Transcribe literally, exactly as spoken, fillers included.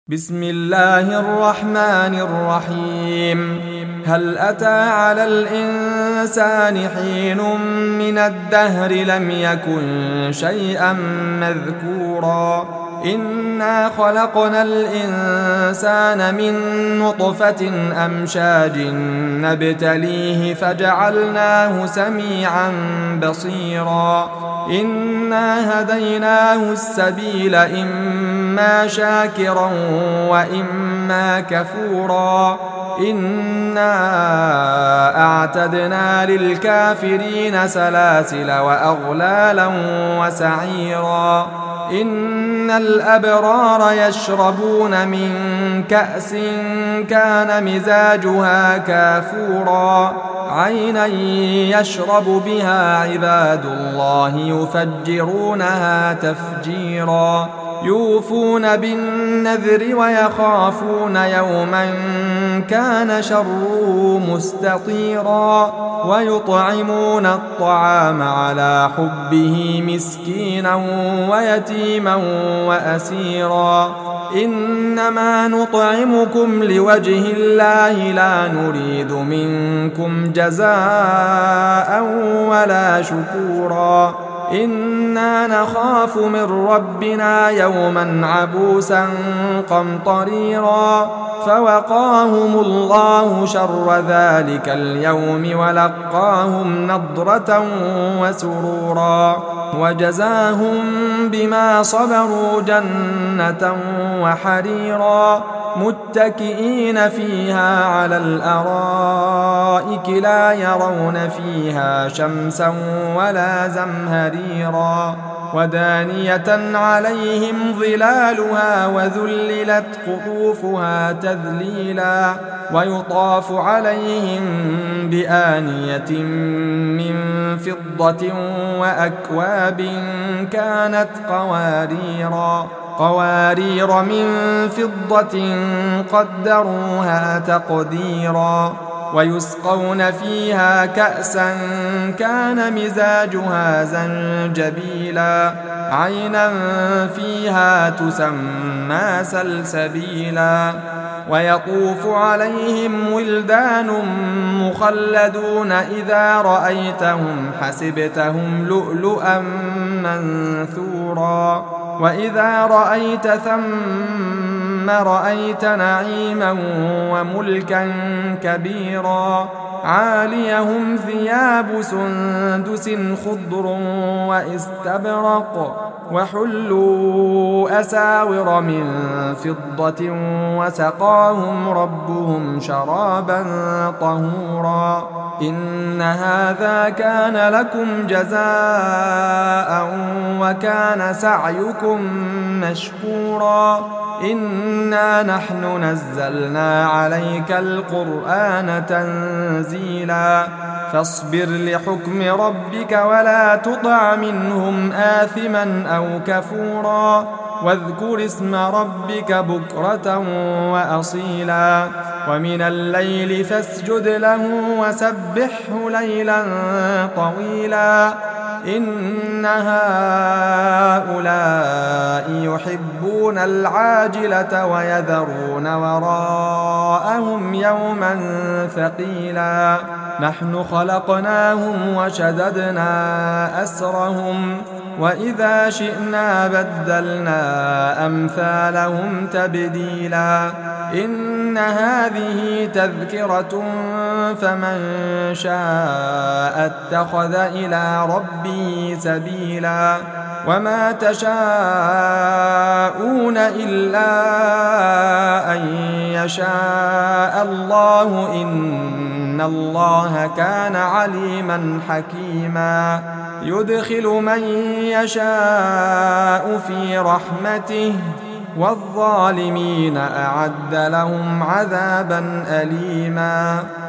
بسم الله الرحمن الرحيم. هل أتى على الإنسان حين من الدهر لم يكن شيئا مذكورا إنا خلقنا الإنسان من نطفة أمشاج نبتليه فجعلناه سميعا بصيرا إنا هديناه السبيل إما شاكرا وإما كفورا إنا أعتدنا للكافرين سلاسل وأغلالا وسعيرا إن الأبرار يشربون من كأس كان مزاجها كافورا عينا يشرب بها عباد الله يفجرونها تفجيرا يوفون بالنذر ويخافون يوما كان شره مستطيرا ويطعمون الطعام على حبه مسكينا ويتيما وأسيرا إنما نطعمكم لوجه الله لا نريد منكم جزاء ولا شكورا إنا نخاف من ربنا يوما عبوسا قمطريرا فوقاهم الله شر ذلك اليوم ولقاهم نضرة وسرورا وجزاهم بما صبروا جنة وحريرا متكئين فيها على الأرائك لا يرون فيها شمسا ولا زمهريرا ودانية عليهم ظلالها وذللت قطوفها تذليلا ويطاف عليهم بآنية من فضة وأكواب كانت قواريرا قوارير من فضة قدروها تقديرا ويسقون فيها كأسا كان مزاجها زنجبيلا عينا فيها تسمى سلسبيلا ويطوف عليهم ولدان مخلدون إذا رأيتهم حسبتهم لؤلؤا منثورا وإذا رأيت ثم رأيت نعيما وملكا كبيرا عاليهم ثياب سندس خضر واستبرق وحلوا أساور من فضة وسقاهم ربهم شرابا طهورا إن هذا كان لكم جزاء وكان سعيكم مشكورا إنا نحن نزلنا عليك القرآن تنزيلا فاصبر لحكم ربك ولا تطع منهم آثما أو كفورا واذكر اسم ربك بكرة وأصيلا ومن الليل فاسجد له وسبحه ليلا طويلا إن هؤلاء يحبون العاجلة ويذرون وراءهم يوما ثقيلا نحن خلقناهم وشددنا أسرهم وإذا شئنا بدلنا أمثالهم تبديلا إن هذه تذكرة فمن شاء اتخذ إلى ربه سبيلا وما تشاءون إلا أن يشاء الله إن الله كان عليما حكيما يدخل من يشاء في رحمته والظالمين أعد لهم عذابا أليما.